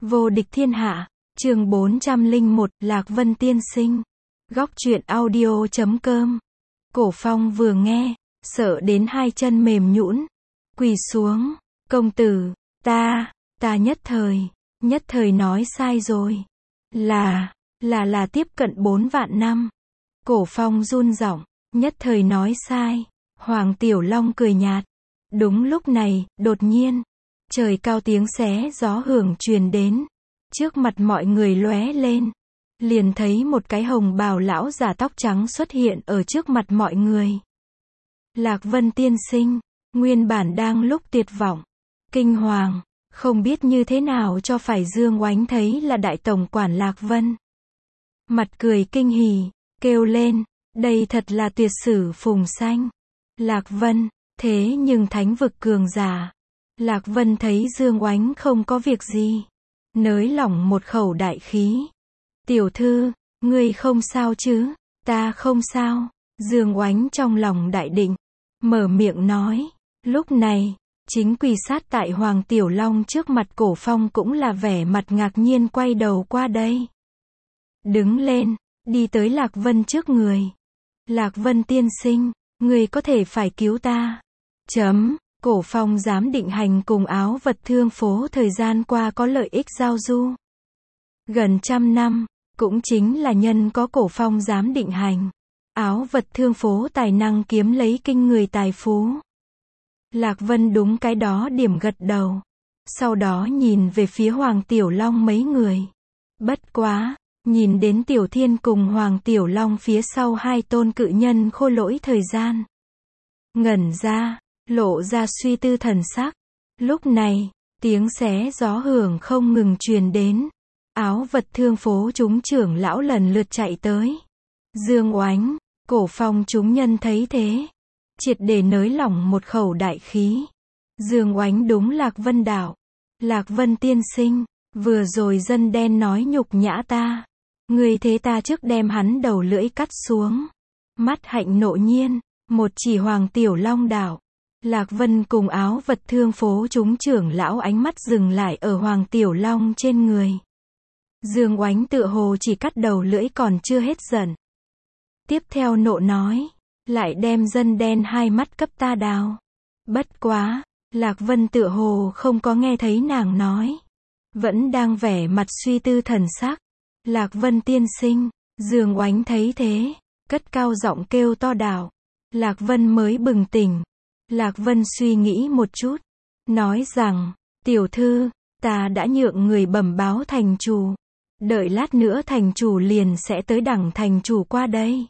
Vô địch thiên hạ, chương 401, Lạc Vân tiên sinh. Góc truyện audio.com. Cổ Phong vừa nghe, sợ đến hai chân mềm nhũn, quỳ xuống, công tử, ta nhất thời nói sai rồi. Là tiếp cận 4 vạn năm. Cổ Phong run giọng, nhất thời nói sai. Hoàng Tiểu Long cười nhạt. Đúng lúc này, đột nhiên, trời cao tiếng xé gió hưởng truyền đến. Trước mặt mọi người lóe lên. Liền thấy một cái hồng bào lão già tóc trắng xuất hiện ở trước mặt mọi người. Lạc Vân tiên sinh, nguyên bản đang lúc tuyệt vọng, kinh hoàng, không biết như thế nào cho phải Dương Oánh thấy là đại tổng quản Lạc Vân. Mặt cười kinh hỉ, kêu lên, đây thật là tuyệt sử phùng sanh. Lạc Vân, thế nhưng thánh vực cường giả. Lạc Vân thấy Dương Oánh không có việc gì, nới lỏng một khẩu đại khí. Tiểu thư, ngươi không sao chứ? Ta không sao. Dương Oánh trong lòng đại định, mở miệng nói. Lúc này, chính quỳ sát tại Hoàng Tiểu Long trước mặt Cổ Phong cũng là vẻ mặt ngạc nhiên quay đầu qua đây. Đứng lên, đi tới Lạc Vân trước người. Lạc Vân tiên sinh, ngươi có thể phải cứu ta. Cổ Phong dám định hành cùng Áo Vật Thương Phố thời gian qua có lợi ích giao du. Gần 100 năm, cũng chính là nhân có Cổ Phong dám định hành. Áo Vật Thương Phố tài năng kiếm lấy kinh người tài phú. Lạc Vân đúng cái đó điểm gật đầu. Sau đó nhìn về phía Hoàng Tiểu Long mấy người. Bất quá, nhìn đến Tiểu Thiên cùng Hoàng Tiểu Long phía sau hai tôn cự nhân khôi lỗi thời gian. Ngẩn ra, lộ ra suy tư thần sắc. Lúc này, tiếng xé gió hưởng không ngừng truyền đến. Áo Vật Thương Phố chúng trưởng lão lần lượt chạy tới. Dương Oánh, Cổ Phong chúng nhân thấy thế, triệt để nới lỏng một khẩu đại khí. Dương Oánh đúng Lạc Vân đạo. Lạc Vân tiên sinh, vừa rồi dân đen nói nhục nhã ta. Người thế ta trước đem hắn đầu lưỡi cắt xuống. Mắt hạnh nộ nhiên, một chỉ Hoàng Tiểu Long đạo. Lạc Vân cùng Áo Vật Thương Phố chúng trưởng lão ánh mắt dừng lại ở Hoàng Tiểu Long trên người. Dương Oánh tựa hồ chỉ cắt đầu lưỡi còn chưa hết giận. Tiếp theo nộ nói, lại đem dân đen hai mắt cấp ta đào. Bất quá, Lạc Vân tựa hồ không có nghe thấy nàng nói. Vẫn đang vẻ mặt suy tư thần sắc. Lạc Vân tiên sinh, Dương Oánh thấy thế, cất cao giọng kêu to đạo. Lạc Vân mới bừng tỉnh. Lạc Vân suy nghĩ một chút, nói rằng, tiểu thư, ta đã nhượng người bẩm báo thành chủ. Đợi lát nữa thành chủ liền sẽ tới đẳng thành chủ qua đây.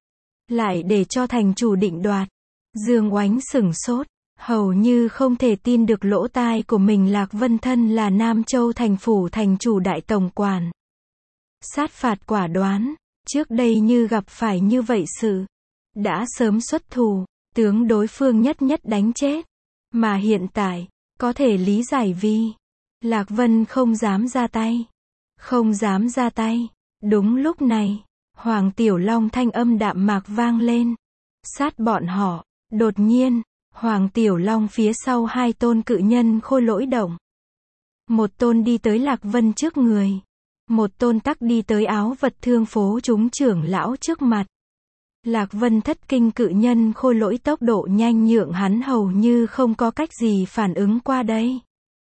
Lại để cho thành chủ định đoạt. Dương Oánh sửng sốt, hầu như không thể tin được lỗ tai của mình. Lạc Vân thân là Nam Châu thành phủ thành chủ đại tổng quản. Sát phạt quả đoán, trước đây như gặp phải như vậy sự, đã sớm xuất thủ, tướng đối phương nhất đánh chết. Mà hiện tại, có thể lý giải vì Lạc Vân không dám ra tay. Không dám ra tay. Đúng lúc này, Hoàng Tiểu Long thanh âm đạm mạc vang lên. Sát bọn họ, đột nhiên, Hoàng Tiểu Long phía sau hai tôn cự nhân khôi lỗi động. Một tôn đi tới Lạc Vân trước người. Một tôn tắc đi tới Áo Vật Thương Phố chúng trưởng lão trước mặt. Lạc Vân thất kinh cự nhân khôi lỗi tốc độ nhanh nhượng hắn hầu như không có cách gì phản ứng qua đây.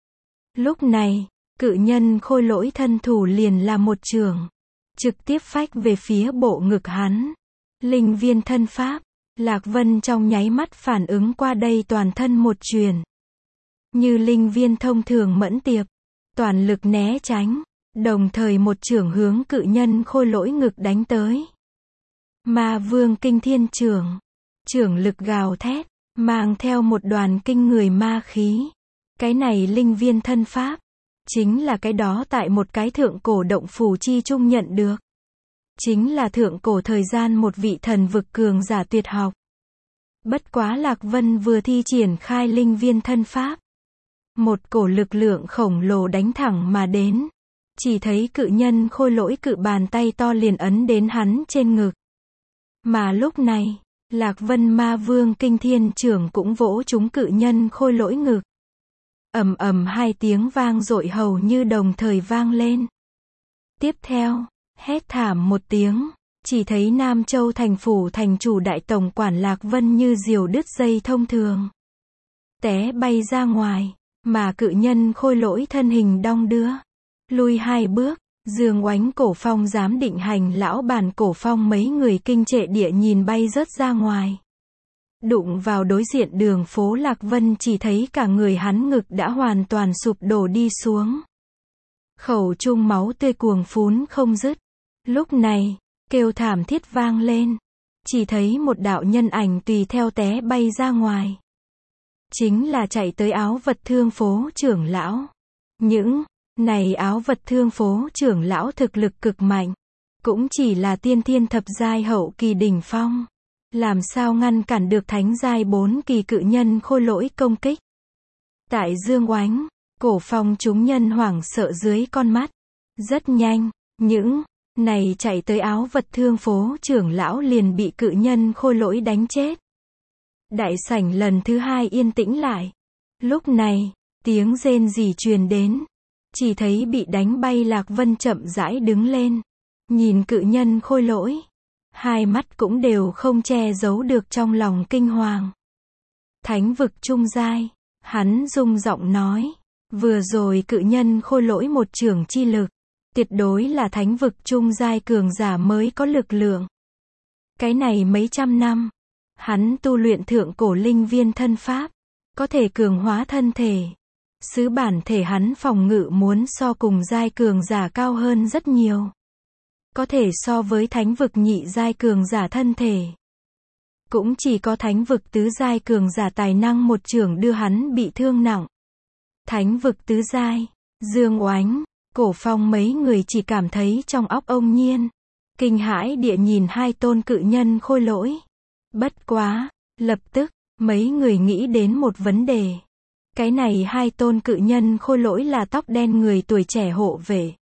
Lúc này, cự nhân khôi lỗi thân thủ liền là một chưởng, trực tiếp phách về phía bộ ngực hắn. Linh viên thân pháp, Lạc Vân trong nháy mắt phản ứng qua đây toàn thân một chuyền. Như linh viên thông thường mẫn tiệp, toàn lực né tránh, đồng thời một chưởng hướng cự nhân khôi lỗi ngực đánh tới. Ma Vương Kinh Thiên chưởng, chưởng lực gào thét, mang theo một đoàn kinh người ma khí. Cái này linh viên thân pháp, chính là cái đó tại một cái thượng cổ động phủ chi trung nhận được. Chính là thượng cổ thời gian một vị thần vực cường giả tuyệt học. Bất quá Lạc Vân vừa thi triển khai linh viên thân pháp. Một cổ lực lượng khổng lồ đánh thẳng mà đến. Chỉ thấy cự nhân khôi lỗi cự bàn tay to liền ấn đến hắn trên ngực. Mà lúc này, Lạc Vân Ma Vương Kinh Thiên chưởng cũng vỗ trúng cự nhân khôi lỗi ngực. ầm ầm hai tiếng vang dội hầu như đồng thời vang lên. Tiếp theo, hét thảm một tiếng, chỉ thấy Nam Châu thành phủ thành chủ đại tổng quản Lạc Vân như diều đứt dây thông thường, té bay ra ngoài, mà cự nhân Khôi Lỗi thân hình đong đưa, lui hai bước. Dương Oánh, Cổ Phong, Giám Định Hành, Lão Bản, Cổ Phong mấy người kinh trệ địa nhìn bay rớt ra ngoài. Đụng vào đối diện đường phố Lạc Vân chỉ thấy cả người hắn ngực đã hoàn toàn sụp đổ đi xuống. Khẩu trung máu tươi cuồng phún không dứt. Lúc này, kêu thảm thiết vang lên. Chỉ thấy một đạo nhân ảnh tùy theo té bay ra ngoài. Chính là chạy tới Áo Vật Thương phố trưởng lão. Những này Áo Vật Thương phố trưởng lão thực lực cực mạnh. Cũng chỉ là tiên thiên thập giai hậu kỳ đỉnh phong. Làm sao ngăn cản được thánh giai 4 kỳ cự nhân Khôi Lỗi công kích. Tại Dương Oánh, Cổ Phong chúng nhân hoảng sợ dưới con mắt. Rất nhanh, những này chạy tới Áo Vật Thương phố trưởng lão liền bị cự nhân Khôi Lỗi đánh chết. Đại sảnh lần thứ hai yên tĩnh lại. Lúc này, tiếng rên rỉ truyền đến. Chỉ thấy bị đánh bay Lạc Vân chậm rãi đứng lên. Nhìn cự nhân Khôi Lỗi. Hai mắt cũng đều không che giấu được trong lòng kinh hoàng. Thánh vực trung giai. Hắn rung giọng nói. Vừa rồi cự nhân Khôi Lỗi một chưởng chi lực. Tuyệt đối là thánh vực trung giai cường giả mới có lực lượng. Cái này mấy trăm năm. Hắn tu luyện thượng cổ linh viên thân pháp. Có thể cường hóa thân thể. Sứ bản thể hắn phòng ngự muốn so cùng giai cường giả cao hơn rất nhiều. Có thể so với thánh vực nhị giai cường giả thân thể. Cũng chỉ có thánh vực tứ giai cường giả tài năng một chưởng đưa hắn bị thương nặng. Thánh vực tứ giai, Dương Oánh, Cổ Phong mấy người chỉ cảm thấy trong óc ông nhiên. Kinh hãi địa nhìn hai tôn cự nhân Khôi Lỗi. Bất quá, lập tức, mấy người nghĩ đến một vấn đề. Cái này hai tôn cự nhân Khôi Lỗi là tóc đen người tuổi trẻ hộ vệ.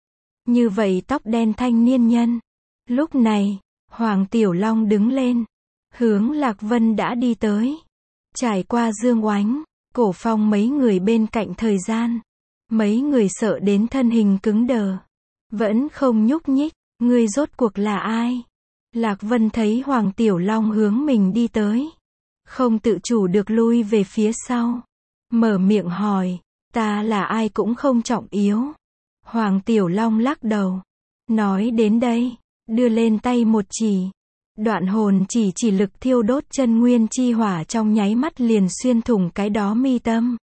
Như vậy tóc đen thanh niên nhân. Lúc này, Hoàng Tiểu Long đứng lên. Hướng Lạc Vân đã đi tới. Trải qua Dương Oánh, Cổ Phong mấy người bên cạnh thời gian. Mấy người sợ đến thân hình cứng đờ. Vẫn không nhúc nhích. Ngươi rốt cuộc là ai? Lạc Vân thấy Hoàng Tiểu Long hướng mình đi tới. Không tự chủ được lui về phía sau. Mở miệng hỏi. Ta là ai cũng không trọng yếu. Hoàng Tiểu Long lắc đầu. Nói đến đây. Đưa lên tay một chỉ. Đoạn hồn chỉ lực thiêu đốt chân nguyên chi hỏa trong nháy mắt liền xuyên thủng cái đó mi tâm.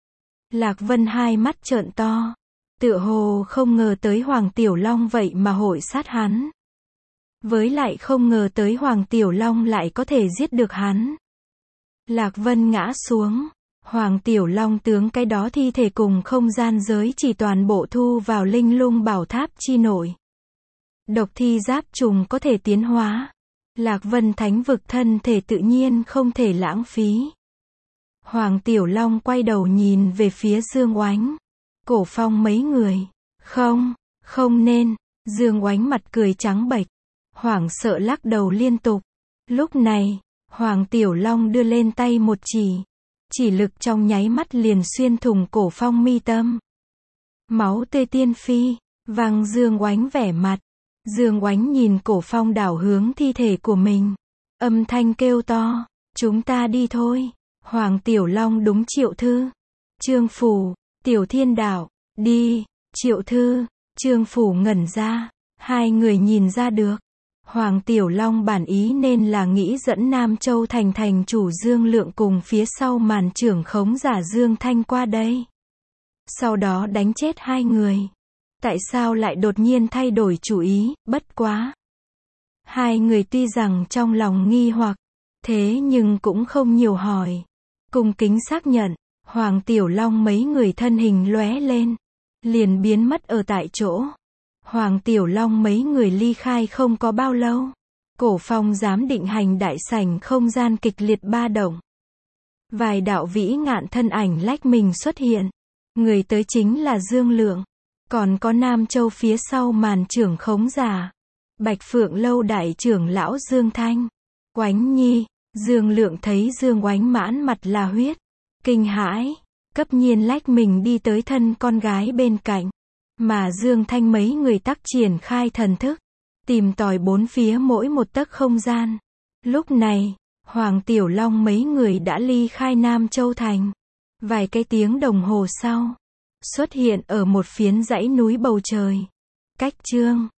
Lạc Vân hai mắt trợn to. Tựa hồ không ngờ tới Hoàng Tiểu Long vậy mà hội sát hắn. Với lại không ngờ tới Hoàng Tiểu Long lại có thể giết được hắn. Lạc Vân ngã xuống. Hoàng Tiểu Long tướng cái đó thi thể cùng không gian giới chỉ toàn bộ thu vào linh lung bảo tháp chi nội. Độc thi giáp trùng có thể tiến hóa. Lạc Vân thánh vực thân thể tự nhiên không thể lãng phí. Hoàng Tiểu Long quay đầu nhìn về phía Dương Oánh. Cổ Phong mấy người. Không nên. Dương Oánh mặt cười trắng bệch. Hoảng sợ lắc đầu liên tục. Lúc này, Hoàng Tiểu Long đưa lên tay một chỉ. Chỉ lực trong nháy mắt liền xuyên thủng Cổ Phong mi tâm. Máu tươi tiên phi, văng Dương Oánh vẻ mặt. Dương Oánh nhìn Cổ Phong đảo hướng thi thể của mình. Âm thanh kêu to. Chúng ta đi thôi. Hoàng Tiểu Long đúng Triệu Thư. Trương Phủ, Tiểu Thiên Đạo. Đi. Triệu Thư, Trương Phủ ngẩn ra. Hai người nhìn ra được. Hoàng Tiểu Long bản ý nên là nghĩ dẫn Nam Châu thành chủ Dương Lượng cùng phía sau màn trưởng khống giả Dương Thanh qua đây. Sau đó đánh chết hai người. Tại sao lại đột nhiên thay đổi chủ ý, bất quá. Hai người tuy rằng trong lòng nghi hoặc, thế nhưng cũng không nhiều hỏi. Cung kính xác nhận, Hoàng Tiểu Long mấy người thân hình lóe lên. Liền biến mất ở tại chỗ. Hoàng Tiểu Long mấy người ly khai không có bao lâu. Cổ Phong Giám Định Hành đại sảnh không gian kịch liệt ba động. Vài đạo vĩ ngạn thân ảnh lách mình xuất hiện. Người tới chính là Dương Lượng. Còn có Nam Châu phía sau màn trưởng khống giả. Bạch Phượng Lâu đại trưởng lão Dương Thanh. Oánh Nhi. Dương Lượng thấy Dương Oánh mãn mặt là huyết. Kinh hãi. Cấp Nhiên lách mình đi tới thân con gái bên cạnh. Mà Dương Thanh mấy người tắc triển khai thần thức, tìm tòi bốn phía mỗi một tấc không gian. Lúc này, Hoàng Tiểu Long mấy người đã ly khai Nam Châu Thành. Vài cái tiếng đồng hồ sau, xuất hiện ở một phiến dãy núi bầu trời. Cách Chương